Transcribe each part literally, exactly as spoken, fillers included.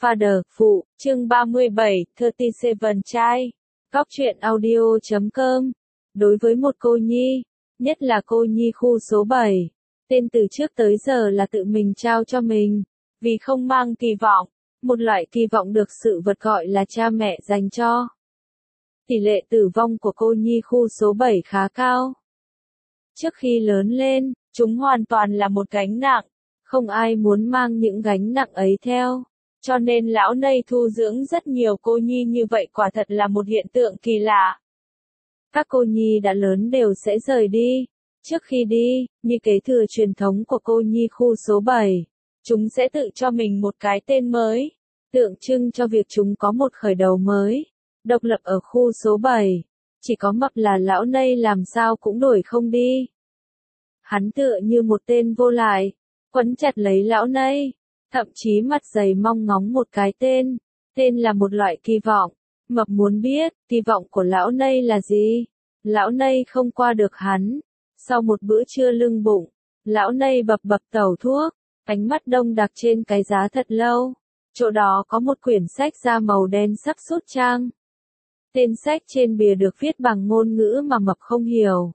Father, Phụ, chương ba mươi bảy, ba mươi bảy trai. Góc truyện audio chấm com. Đối với một cô nhi, nhất là cô nhi khu số bảy, tên từ trước tới giờ là tự mình trao cho mình, vì không mang kỳ vọng, một loại kỳ vọng được sự vật gọi là cha mẹ dành cho. Tỷ lệ tử vong của cô nhi khu số bảy khá cao. Trước khi lớn lên, chúng hoàn toàn là một gánh nặng, không ai muốn mang những gánh nặng ấy theo. Cho nên lão Nây thu dưỡng rất nhiều cô nhi như vậy quả thật là một hiện tượng kỳ lạ. Các cô nhi đã lớn đều sẽ rời đi. Trước khi đi, như kế thừa truyền thống của cô nhi khu số bảy, chúng sẽ tự cho mình một cái tên mới, tượng trưng cho việc chúng có một khởi đầu mới, độc lập ở khu số bảy. Chỉ có Mập là lão Nây làm sao cũng đuổi không đi. Hắn tựa như một tên vô lại, quấn chặt lấy lão Nây, thậm chí mặt dày mong ngóng một cái tên. Tên là một loại kỳ vọng. Mập muốn biết, kỳ vọng của lão Nây là gì? Lão Nây không qua được hắn. Sau một bữa trưa lưng bụng, lão Nây bập bập tẩu thuốc, ánh mắt đông đặc trên cái giá thật lâu. Chỗ đó có một quyển sách da màu đen sắp sút trang. Tên sách trên bìa được viết bằng ngôn ngữ mà Mập không hiểu.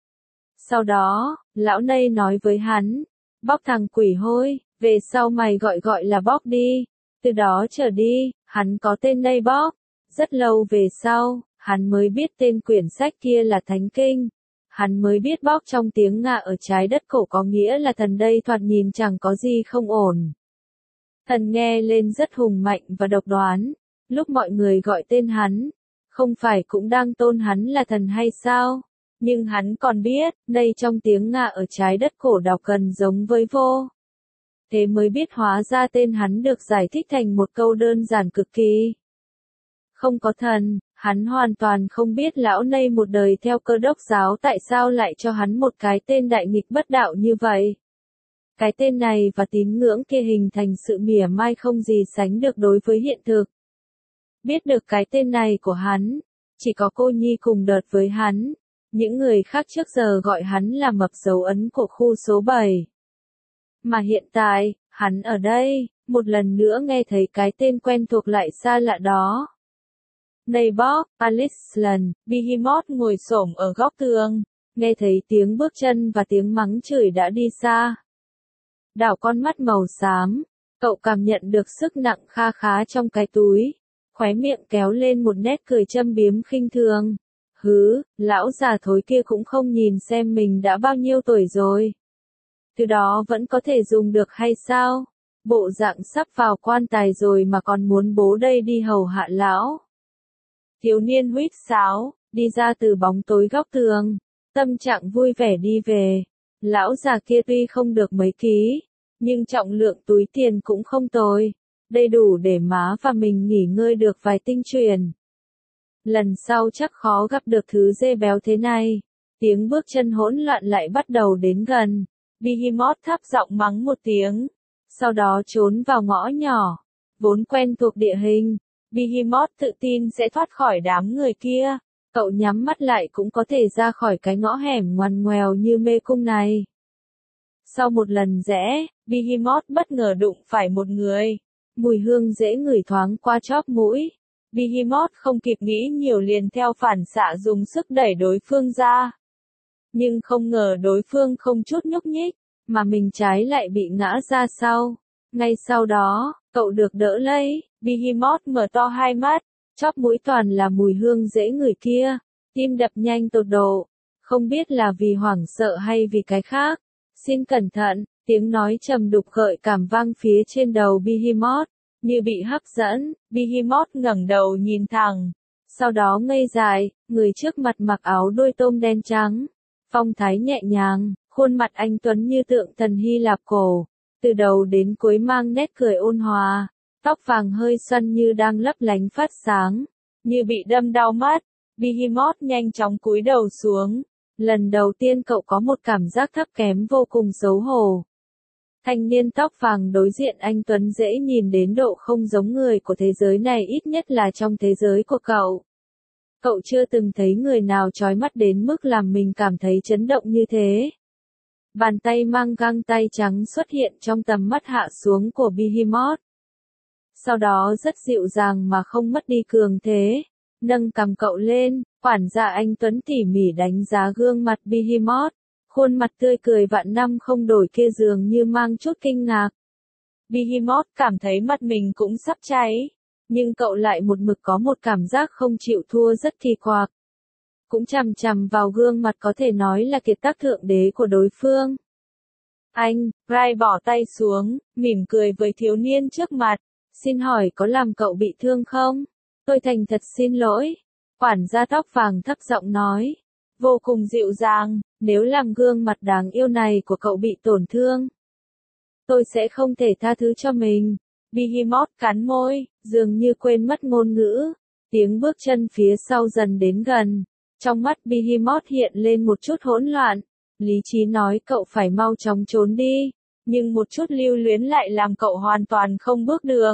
Sau đó, lão Nây nói với hắn, bóc thằng quỷ hôi, về sau mày gọi gọi là Bóc đi. Từ đó trở đi, hắn có tên Nây Bóc. Rất lâu về sau, hắn mới biết tên quyển sách kia là Thánh Kinh. Hắn mới biết Bóc trong tiếng Nga ở trái đất cổ có nghĩa là thần đây thoạt nhìn chẳng có gì không ổn. Thần nghe lên rất hùng mạnh và độc đoán. Lúc mọi người gọi tên hắn, không phải cũng đang tôn hắn là thần hay sao? Nhưng hắn còn biết, đây trong tiếng Nga ở trái đất cổ đọc gần giống với vô. Thế mới biết hóa ra tên hắn được giải thích thành một câu đơn giản cực kỳ. Không có thần, hắn hoàn toàn không biết lão Nây một đời theo Cơ Đốc giáo tại sao lại cho hắn một cái tên đại nghịch bất đạo như vậy. Cái tên này và tín ngưỡng kia hình thành sự mỉa mai không gì sánh được đối với hiện thực. Biết được cái tên này của hắn, chỉ có cô nhi cùng đợt với hắn. Những người khác trước giờ gọi hắn là Mập dấu ấn của khu số bảy. Mà hiện tại, hắn ở đây, một lần nữa nghe thấy cái tên quen thuộc lại xa lạ đó. Nây Bóc, Alislan, Behemoth ngồi xổm ở góc tường, nghe thấy tiếng bước chân và tiếng mắng chửi đã đi xa. Đảo con mắt màu xám, cậu cảm nhận được sức nặng kha khá trong cái túi, khóe miệng kéo lên một nét cười châm biếm khinh thường. Hứ, lão già thối kia cũng không nhìn xem mình đã bao nhiêu tuổi rồi. Từ đó vẫn có thể dùng được hay sao? Bộ dạng sắp vào quan tài rồi mà còn muốn bố đây đi hầu hạ lão. Thiếu niên huýt sáo, đi ra từ bóng tối góc tường, tâm trạng vui vẻ đi về. Lão già kia tuy không được mấy ký, nhưng trọng lượng túi tiền cũng không tồi, đầy đủ để má và mình nghỉ ngơi được vài tinh truyền. Lần sau chắc khó gặp được thứ dê béo thế này. Tiếng bước chân hỗn loạn lại bắt đầu đến gần. Behemoth thấp giọng mắng một tiếng, sau đó trốn vào ngõ nhỏ. Vốn quen thuộc địa hình, Behemoth tự tin sẽ thoát khỏi đám người kia. Cậu nhắm mắt lại cũng có thể ra khỏi cái ngõ hẻm ngoằn ngoèo như mê cung này. Sau một lần rẽ, Behemoth bất ngờ đụng phải một người. Mùi hương dễ ngửi thoáng qua chóp mũi. Behemoth không kịp nghĩ nhiều liền theo phản xạ dùng sức đẩy đối phương ra. Nhưng không ngờ đối phương không chút nhúc nhích, mà mình trái lại bị ngã ra sau. Ngay sau đó, cậu được đỡ lấy, Behemoth mở to hai mắt, chóp mũi toàn là mùi hương dễ ngửi kia, tim đập nhanh tột độ, không biết là vì hoảng sợ hay vì cái khác. Xin cẩn thận, tiếng nói trầm đục gợi cảm vang phía trên đầu Behemoth. Như bị hấp dẫn, Behemoth ngẩng đầu nhìn thẳng, sau đó ngây dại, người trước mặt mặc áo đôi tôm đen trắng, phong thái nhẹ nhàng, khuôn mặt anh tuấn như tượng thần Hy Lạp cổ, từ đầu đến cuối mang nét cười ôn hòa, tóc vàng hơi xoăn như đang lấp lánh phát sáng, như bị đâm đau mắt. Behemoth nhanh chóng cúi đầu xuống, lần đầu tiên cậu có một cảm giác thấp kém vô cùng xấu hổ. Thanh niên tóc vàng đối diện anh tuấn dễ nhìn đến độ không giống người của thế giới này, ít nhất là trong thế giới của cậu. Cậu chưa từng thấy người nào chói mắt đến mức làm mình cảm thấy chấn động như thế. Bàn tay mang găng tay trắng xuất hiện trong tầm mắt hạ xuống của Behemoth. Sau đó rất dịu dàng mà không mất đi cường thế, nâng cằm cậu lên, quản gia anh Tuấn tỉ mỉ đánh giá gương mặt Behemoth, khuôn mặt tươi cười vạn năm không đổi kia dường như mang chút kinh ngạc. Behemoth cảm thấy mặt mình cũng sắp cháy, nhưng cậu lại một mực có một cảm giác không chịu thua rất kỳ quặc. Cũng chằm chằm vào gương mặt có thể nói là kiệt tác thượng đế của đối phương. Anh, Rai bỏ tay xuống, mỉm cười với thiếu niên trước mặt, xin hỏi có làm cậu bị thương không? Tôi thành thật xin lỗi. Quản gia tóc vàng thấp giọng nói, vô cùng dịu dàng, nếu làm gương mặt đáng yêu này của cậu bị tổn thương, tôi sẽ không thể tha thứ cho mình. Behemoth cắn môi, dường như quên mất ngôn ngữ. Tiếng bước chân phía sau dần đến gần. Trong mắt Behemoth hiện lên một chút hỗn loạn. Lý trí nói cậu phải mau chóng trốn đi. Nhưng một chút lưu luyến lại làm cậu hoàn toàn không bước được.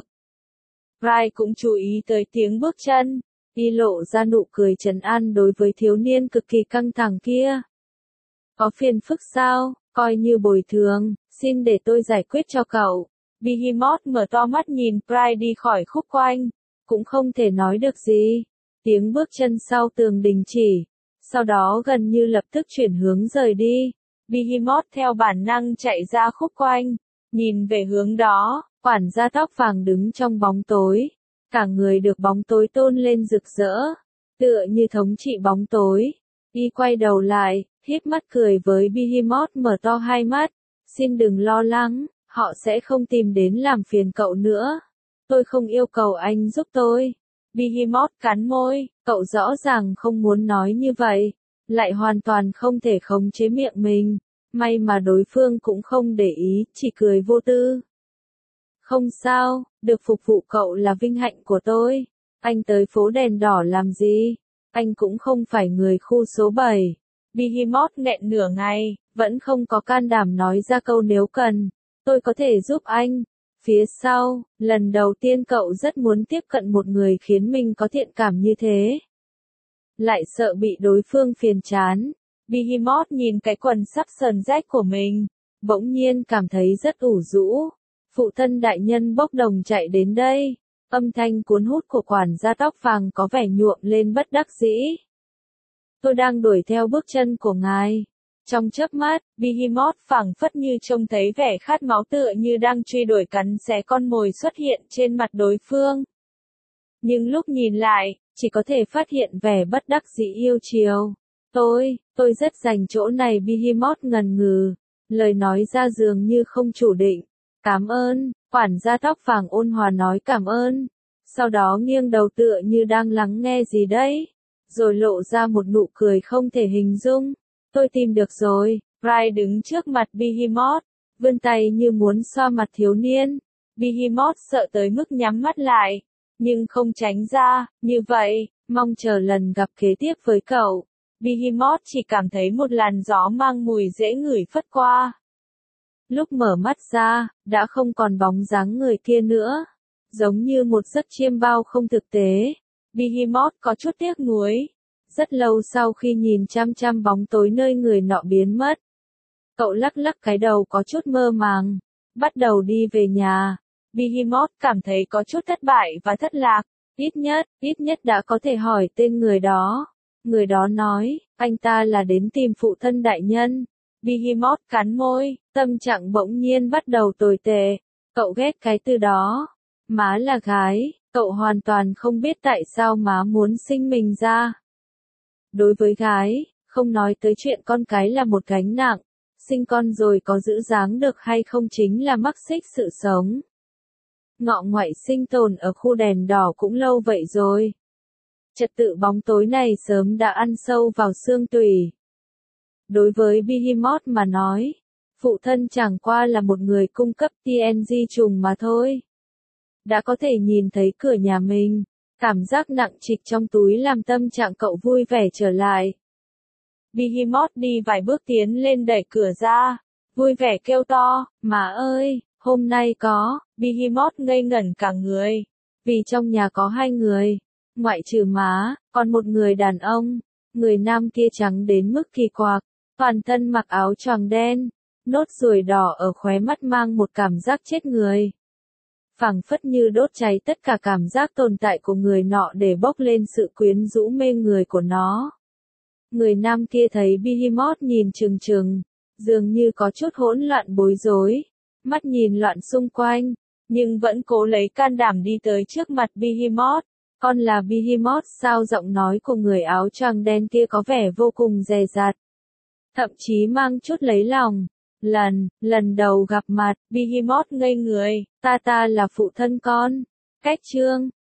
Rai cũng chú ý tới tiếng bước chân. Y lộ ra nụ cười trấn an đối với thiếu niên cực kỳ căng thẳng kia. Có phiền phức sao? Coi như bồi thường, xin để tôi giải quyết cho cậu. Behemoth mở to mắt nhìn Pride đi khỏi khúc quanh, cũng không thể nói được gì. Tiếng bước chân sau tường đình chỉ, sau đó gần như lập tức chuyển hướng rời đi. Behemoth theo bản năng chạy ra khúc quanh, nhìn về hướng đó, quản gia tóc vàng đứng trong bóng tối. Cả người được bóng tối tôn lên rực rỡ, tựa như thống trị bóng tối. Y quay đầu lại, híp mắt cười với Behemoth mở to hai mắt. Xin đừng lo lắng, họ sẽ không tìm đến làm phiền cậu nữa. Tôi không yêu cầu anh giúp tôi. Behemoth cắn môi, cậu rõ ràng không muốn nói như vậy, lại hoàn toàn không thể khống chế miệng mình. May mà đối phương cũng không để ý, chỉ cười vô tư. Không sao, được phục vụ cậu là vinh hạnh của tôi. Anh tới phố đèn đỏ làm gì? Anh cũng không phải người khu số bảy. Behemoth nghẹn nửa ngày, vẫn không có can đảm nói ra câu nếu cần. Tôi có thể giúp anh. Phía sau, lần đầu tiên cậu rất muốn tiếp cận một người khiến mình có thiện cảm như thế. Lại sợ bị đối phương phiền chán. Behemoth nhìn cái quần sắp sờn rách của mình, bỗng nhiên cảm thấy rất ủ rũ. Phụ thân đại nhân bốc đồng chạy đến đây. Âm thanh cuốn hút của quản gia tóc vàng có vẻ nhuộm lên bất đắc dĩ. Tôi đang đuổi theo bước chân của ngài. Trong chớp mắt, Behemoth phảng phất như trông thấy vẻ khát máu tựa như đang truy đuổi cắn xé con mồi xuất hiện trên mặt đối phương. Nhưng lúc nhìn lại, chỉ có thể phát hiện vẻ bất đắc dĩ yêu chiều. Tôi, tôi rất dành chỗ này. Behemoth ngần ngừ, lời nói ra dường như không chủ định. Cảm ơn, quản gia tóc vàng ôn hòa nói cảm ơn. Sau đó nghiêng đầu tựa như đang lắng nghe gì đấy. Rồi lộ ra một nụ cười không thể hình dung. Tôi tìm được rồi. Rai đứng trước mặt Behemoth, vươn tay như muốn xoa mặt thiếu niên. Behemoth sợ tới mức nhắm mắt lại, nhưng không tránh ra. Như vậy, mong chờ lần gặp kế tiếp với cậu. Behemoth chỉ cảm thấy một làn gió mang mùi dễ ngửi phất qua. Lúc mở mắt ra, đã không còn bóng dáng người kia nữa. Giống như một giấc chiêm bao không thực tế. Behemoth có chút tiếc nuối. Rất lâu sau khi nhìn chăm chăm bóng tối nơi người nọ biến mất, cậu lắc lắc cái đầu có chút mơ màng, bắt đầu đi về nhà. Behemoth cảm thấy có chút thất bại và thất lạc, ít nhất, ít nhất đã có thể hỏi tên người đó. Người đó nói, anh ta là đến tìm phụ thân đại nhân. Behemoth cắn môi, tâm trạng bỗng nhiên bắt đầu tồi tệ. Cậu ghét cái từ đó. Má là gái, cậu hoàn toàn không biết tại sao má muốn sinh mình ra. Đối với gái, không nói tới chuyện con cái là một gánh nặng, sinh con rồi có giữ dáng được hay không chính là mắc xích sự sống. Ngọ ngoại sinh tồn ở khu đèn đỏ cũng lâu vậy rồi. Trật tự bóng tối này sớm đã ăn sâu vào xương tủy. Đối với Behemoth mà nói, phụ thân chẳng qua là một người cung cấp tê en giê trùng mà thôi. Đã có thể nhìn thấy cửa nhà mình, cảm giác nặng trịch trong túi làm tâm trạng cậu vui vẻ trở lại. Behemoth đi vài bước tiến lên đẩy cửa ra, vui vẻ kêu to, má ơi, hôm nay có. Behemoth ngây ngẩn cả người, vì trong nhà có hai người, ngoại trừ má, còn một người đàn ông. Người nam kia trắng đến mức kỳ quặc, toàn thân mặc áo choàng đen, nốt ruồi đỏ ở khóe mắt mang một cảm giác chết người. phảng phất như đốt cháy tất cả cảm giác tồn tại của người nọ để bốc lên sự quyến rũ mê người của nó. Người nam kia thấy Behemoth nhìn chừng chừng, dường như có chút hỗn loạn bối rối, mắt nhìn loạn xung quanh, nhưng vẫn cố lấy can đảm đi tới trước mặt Behemoth. Con là Behemoth sao? Giọng nói của người áo choàng đen kia có vẻ vô cùng dè dặt, thậm chí mang chút lấy lòng. Lần, lần đầu gặp mặt, Behemoth ngây người, ta ta là phụ thân con. Cách chương